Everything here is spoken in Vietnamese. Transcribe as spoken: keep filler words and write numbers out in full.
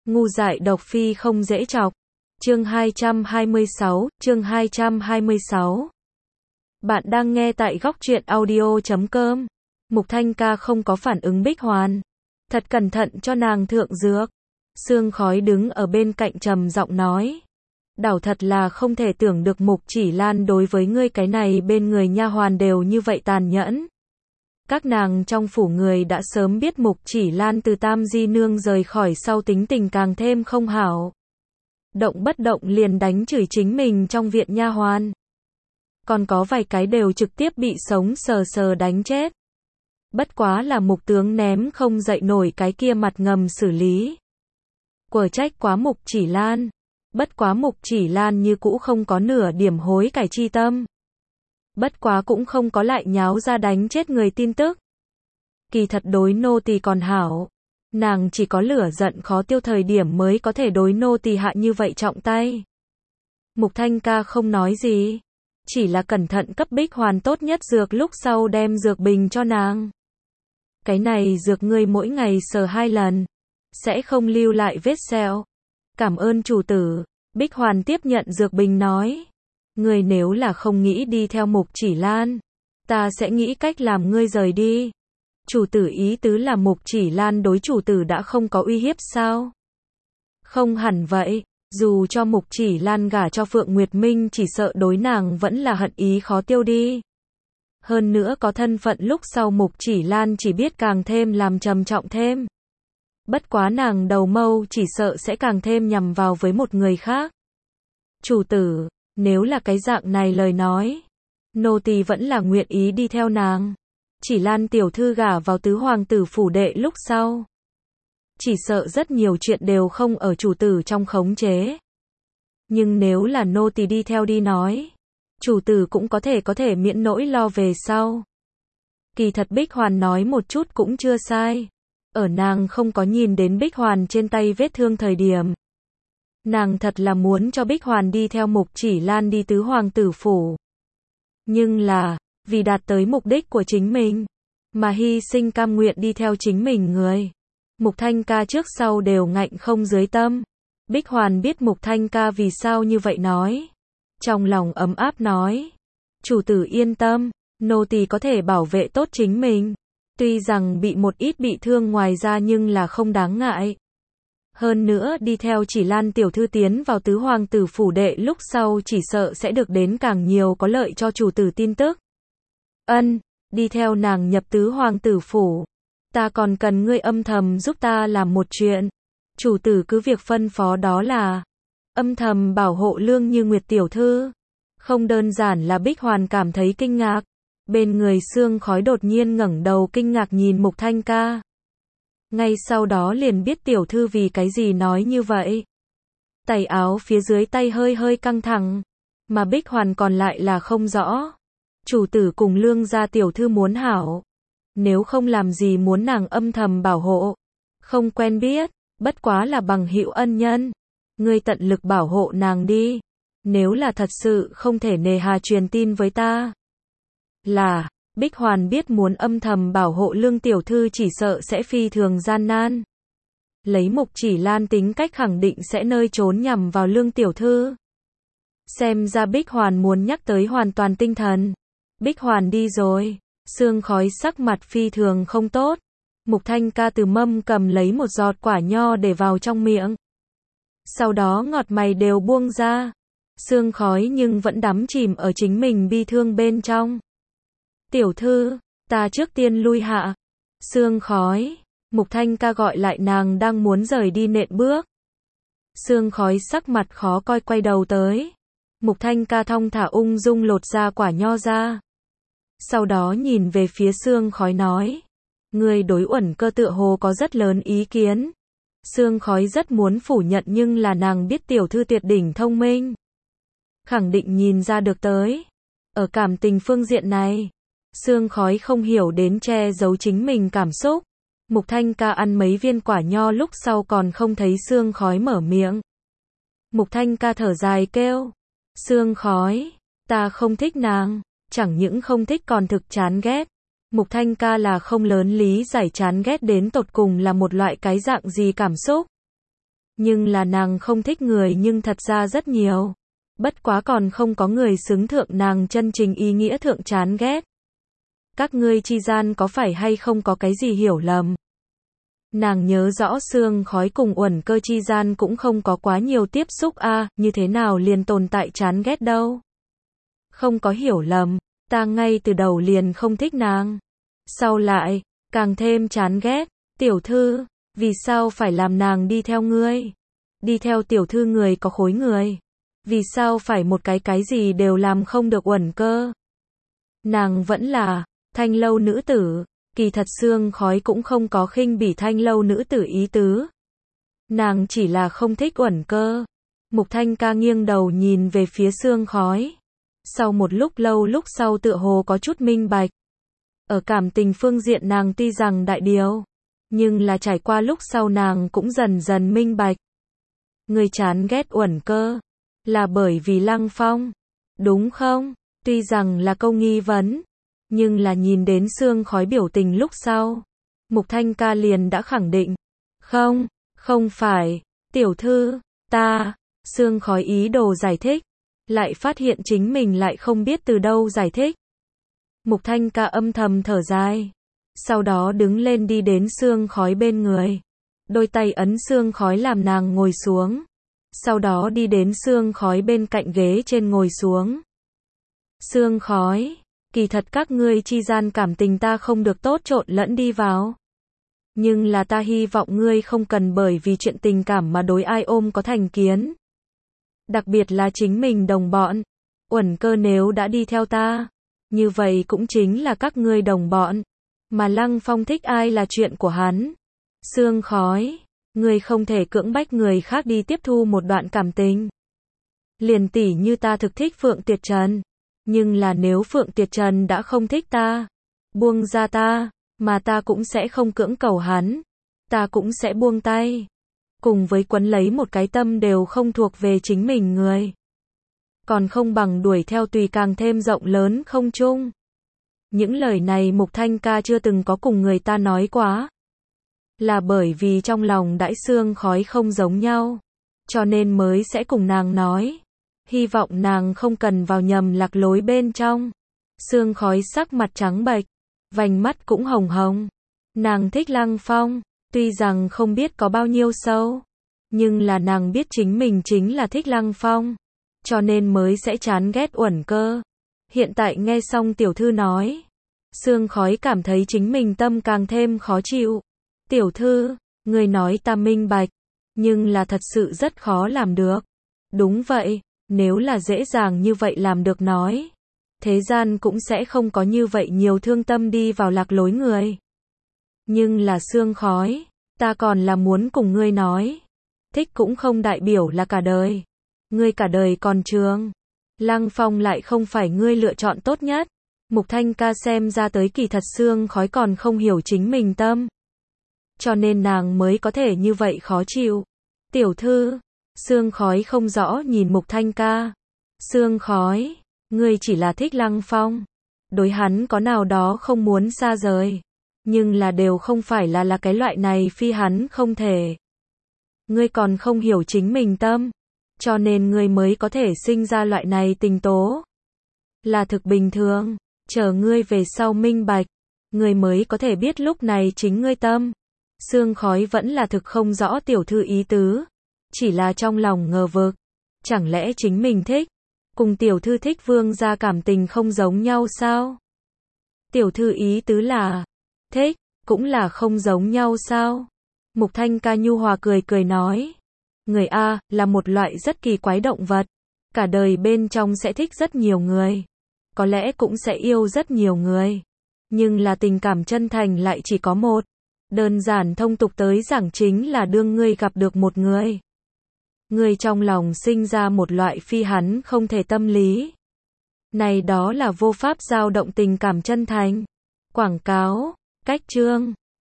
Ngu dại độc phi không dễ chọc. Chương hai trăm hai mươi sáu, chương hai trăm hai mươi sáu. Bạn đang nghe tại góc truyện audio chấm com. Mục Thanh Ca không có phản ứng Bích Hoàn. Thật cẩn thận cho nàng thượng dược. Sương Khói đứng ở bên cạnh trầm giọng nói. Đảo thật là không thể tưởng được Mục Chỉ Lan đối với ngươi cái này bên người nha hoàn đều như vậy tàn nhẫn. Các nàng trong phủ người đã sớm biết Mục Chỉ Lan từ Tam Di Nương rời khỏi sau tính tình càng thêm không hảo. Động bất động liền đánh chửi chính mình trong viện nha hoàn. Còn có vài cái đều trực tiếp bị sống sờ sờ đánh chết. Bất quá là Mục tướng ném không dậy nổi cái kia mặt ngầm xử lý. Quở trách quá Mục Chỉ Lan. Bất quá Mục Chỉ Lan như cũ không có nửa điểm hối cải chi tâm. Bất quá cũng không có lại nháo ra đánh chết người tin tức. Kỳ thật đối nô tỳ còn hảo. Nàng chỉ có lửa giận khó tiêu thời điểm mới có thể đối nô tỳ hạ như vậy trọng tay. Mục Thanh Ca không nói gì. Chỉ là cẩn thận cấp Bích Hoàn tốt nhất dược lúc sau đem dược bình cho nàng. Cái này dược ngươi mỗi ngày sờ hai lần. Sẽ không lưu lại vết sẹo. Cảm ơn chủ tử. Bích Hoàn tiếp nhận dược bình nói. Ngươi nếu là không nghĩ đi theo Mục Chỉ Lan, ta sẽ nghĩ cách làm ngươi rời đi. Chủ tử ý tứ là Mục Chỉ Lan đối chủ tử đã không có uy hiếp sao? Không hẳn vậy, dù cho Mục Chỉ Lan gả cho Phượng Nguyệt Minh chỉ sợ đối nàng vẫn là hận ý khó tiêu đi. Hơn nữa có thân phận lúc sau Mục Chỉ Lan chỉ biết càng thêm làm trầm trọng thêm. Bất quá nàng đầu mâu chỉ sợ sẽ càng thêm nhằm vào với một người khác. Chủ tử, nếu là cái dạng này lời nói, nô tỳ vẫn là nguyện ý đi theo nàng. Chỉ Lan tiểu thư gả vào tứ hoàng tử phủ đệ lúc sau. Chỉ sợ rất nhiều chuyện đều không ở chủ tử trong khống chế. Nhưng nếu là nô tỳ đi theo đi nói, chủ tử cũng có thể có thể miễn nỗi lo về sau. Kỳ thật Bích Hoàn nói một chút cũng chưa sai. Ở nàng không có nhìn đến Bích Hoàn trên tay vết thương thời điểm. Nàng thật là muốn cho Bích Hoàn đi theo Mục Chỉ Lan đi tứ hoàng tử phủ. Nhưng là, vì đạt tới mục đích của chính mình, mà hy sinh cam nguyện đi theo chính mình người. Mục Thanh Ca trước sau đều ngạnh không dưới tâm. Bích Hoàn biết Mục Thanh Ca vì sao như vậy nói. Trong lòng ấm áp nói. Chủ tử yên tâm, nô tỳ có thể bảo vệ tốt chính mình. Tuy rằng bị một ít bị thương ngoài ra nhưng là không đáng ngại. Hơn nữa đi theo Chỉ Lan tiểu thư tiến vào tứ hoàng tử phủ đệ lúc sau chỉ sợ sẽ được đến càng nhiều có lợi cho chủ tử tin tức. Ân, đi theo nàng nhập tứ hoàng tử phủ. Ta còn cần ngươi âm thầm giúp ta làm một chuyện. Chủ tử cứ việc phân phó đó là âm thầm bảo hộ Lương Như Nguyệt tiểu thư. Không đơn giản là Bích Hoàn cảm thấy kinh ngạc. Bên người Sương Khói đột nhiên ngẩng đầu kinh ngạc nhìn Mục Thanh Ca. Ngay sau đó liền biết tiểu thư vì cái gì nói như vậy. Tay áo phía dưới tay hơi hơi căng thẳng. Mà Bích Hoàn còn lại là không rõ. Chủ tử cùng Lương gia tiểu thư muốn hảo. Nếu không làm gì muốn nàng âm thầm bảo hộ. Không quen biết, bất quá là bằng hữu ân nhân. Ngươi tận lực bảo hộ nàng đi. Nếu là thật sự không thể nề hà truyền tin với ta. Là, Bích Hoàn biết muốn âm thầm bảo hộ Lương tiểu thư chỉ sợ sẽ phi thường gian nan. Lấy Mục Chỉ Lan tính cách khẳng định sẽ nơi trốn nhằm vào Lương tiểu thư. Xem ra Bích Hoàn muốn nhắc tới hoàn toàn tinh thần. Bích Hoàn đi rồi. Sương Khói sắc mặt phi thường không tốt. Mục Thanh Ca từ mâm cầm lấy một giọt quả nho để vào trong miệng. Sau đó ngọt mày đều buông ra. Sương Khói nhưng vẫn đắm chìm ở chính mình bi thương bên trong. Tiểu thư, ta trước tiên lui hạ. Sương Khói. Mục Thanh Ca gọi lại nàng đang muốn rời đi nện bước. Sương Khói sắc mặt khó coi quay đầu tới. Mục Thanh Ca thong thả ung dung lột ra quả nho ra. Sau đó nhìn về phía Sương Khói nói. Người đối Uẩn Cơ tựa hồ có rất lớn ý kiến. Sương Khói rất muốn phủ nhận nhưng là nàng biết tiểu thư tuyệt đỉnh thông minh. Khẳng định nhìn ra được tới. Ở cảm tình phương diện này. Sương Khói không hiểu đến che giấu chính mình cảm xúc. Mục Thanh Ca ăn mấy viên quả nho lúc sau còn không thấy Sương Khói mở miệng. Mục Thanh Ca thở dài kêu. Sương Khói, ta không thích nàng. Chẳng những không thích còn thực chán ghét. Mục Thanh Ca là không lớn lý giải chán ghét đến tột cùng là một loại cái dạng gì cảm xúc. Nhưng là nàng không thích người nhưng thật ra rất nhiều. Bất quá còn không có người xứng thượng nàng chân chính ý nghĩa thượng chán ghét. Các ngươi chi gian có phải hay không có cái gì hiểu lầm? Nàng nhớ rõ Sương Khói cùng Uẩn Cơ chi gian cũng không có quá nhiều tiếp xúc a, à, như thế nào liền tồn tại chán ghét đâu. Không có hiểu lầm, ta ngay từ đầu liền không thích nàng. Sau lại, càng thêm chán ghét, tiểu thư, vì sao phải làm nàng đi theo ngươi? Đi theo tiểu thư người có khối người. Vì sao phải một cái cái gì đều làm không được Uẩn Cơ? Nàng vẫn là Thanh Lâu nữ tử. Kỳ thật Sương Khói cũng không có khinh bỉ Thanh Lâu nữ tử ý tứ. Nàng chỉ là không thích Uẩn Cơ. Mục Thanh Ca nghiêng đầu nhìn về phía Sương Khói. Sau một lúc lâu lúc sau tựa hồ có chút minh bạch. Ở cảm tình phương diện nàng tuy rằng đại điều, nhưng là trải qua lúc sau nàng cũng dần dần minh bạch. Người chán ghét Uẩn Cơ, là bởi vì Lăng Phong, đúng không? Tuy rằng là câu nghi vấn, nhưng là nhìn đến Sương Khói biểu tình lúc sau, Mục Thanh Ca liền đã khẳng định. Không, không phải, tiểu thư, ta, Sương Khói ý đồ giải thích, lại phát hiện chính mình lại không biết từ đâu giải thích. Mục Thanh Ca âm thầm thở dài, sau đó đứng lên đi đến Sương Khói bên người, đôi tay ấn Sương Khói làm nàng ngồi xuống, sau đó đi đến Sương Khói bên cạnh ghế trên ngồi xuống. Sương Khói, kỳ thật các ngươi chi gian cảm tình ta không được tốt trộn lẫn đi vào. Nhưng là ta hy vọng ngươi không cần bởi vì chuyện tình cảm mà đối ai ôm có thành kiến. Đặc biệt là chính mình đồng bọn. Uẩn Cơ nếu đã đi theo ta, như vậy cũng chính là các ngươi đồng bọn. Mà Lăng Phong thích ai là chuyện của hắn. Sương Khói, ngươi không thể cưỡng bách người khác đi tiếp thu một đoạn cảm tình. Liền tỉ như ta thực thích Phượng Tuyệt Trần. Nhưng là nếu Phượng Tuyệt Trần đã không thích ta, buông ra ta, mà ta cũng sẽ không cưỡng cầu hắn. Ta cũng sẽ buông tay. Cùng với quấn lấy một cái tâm đều không thuộc về chính mình người. Còn không bằng đuổi theo tùy càng thêm rộng lớn không chung. Những lời này Mục Thanh Ca chưa từng có cùng người ta nói quá. Là bởi vì trong lòng đãi Sương Khói không giống nhau. Cho nên mới sẽ cùng nàng nói. Hy vọng nàng không cần vào nhầm lạc lối bên trong. Sương Khói sắc mặt trắng bệch, vành mắt cũng hồng hồng. Nàng thích Lăng Phong, tuy rằng không biết có bao nhiêu sâu, nhưng là nàng biết chính mình chính là thích Lăng Phong, cho nên mới sẽ chán ghét Uẩn Cơ. Hiện tại nghe xong tiểu thư nói, Sương Khói cảm thấy chính mình tâm càng thêm khó chịu. Tiểu thư, người nói ta minh bạch, nhưng là thật sự rất khó làm được. Đúng vậy. Nếu là dễ dàng như vậy làm được nói, thế gian cũng sẽ không có như vậy nhiều thương tâm đi vào lạc lối người. Nhưng là Sương Khói, ta còn là muốn cùng ngươi nói, thích cũng không đại biểu là cả đời. Ngươi cả đời còn trường. Lăng Phong lại không phải ngươi lựa chọn tốt nhất. Mục Thanh Ca xem ra tới kỳ thật Sương Khói còn không hiểu chính mình tâm. Cho nên nàng mới có thể như vậy khó chịu. Tiểu thư, Sương Khói không rõ nhìn Mục Thanh Ca. Sương Khói, ngươi chỉ là thích Lăng Phong. Đối hắn có nào đó không muốn xa rời. Nhưng là đều không phải là là cái loại này phi hắn không thể. Ngươi còn không hiểu chính mình tâm. Cho nên ngươi mới có thể sinh ra loại này tình tố. Là thực bình thường. Chờ ngươi về sau minh bạch. Ngươi mới có thể biết lúc này chính ngươi tâm. Sương Khói vẫn là thực không rõ tiểu thư ý tứ. Chỉ là trong lòng ngờ vực. Chẳng lẽ chính mình thích, cùng tiểu thư thích vương gia cảm tình không giống nhau sao? Tiểu thư ý tứ là, thích, cũng là không giống nhau sao? Mục Thanh Ca nhu hòa cười cười nói. Người A, là một loại rất kỳ quái động vật. Cả đời bên trong sẽ thích rất nhiều người. Có lẽ cũng sẽ yêu rất nhiều người. Nhưng là tình cảm chân thành lại chỉ có một. Đơn giản thông tục tới giảng chính là đương ngươi gặp được một người. Ngươi trong lòng sinh ra một loại phi hắn không thể tâm lý. Này đó là vô pháp dao động tình cảm chân thành. Quảng cáo, cách chương.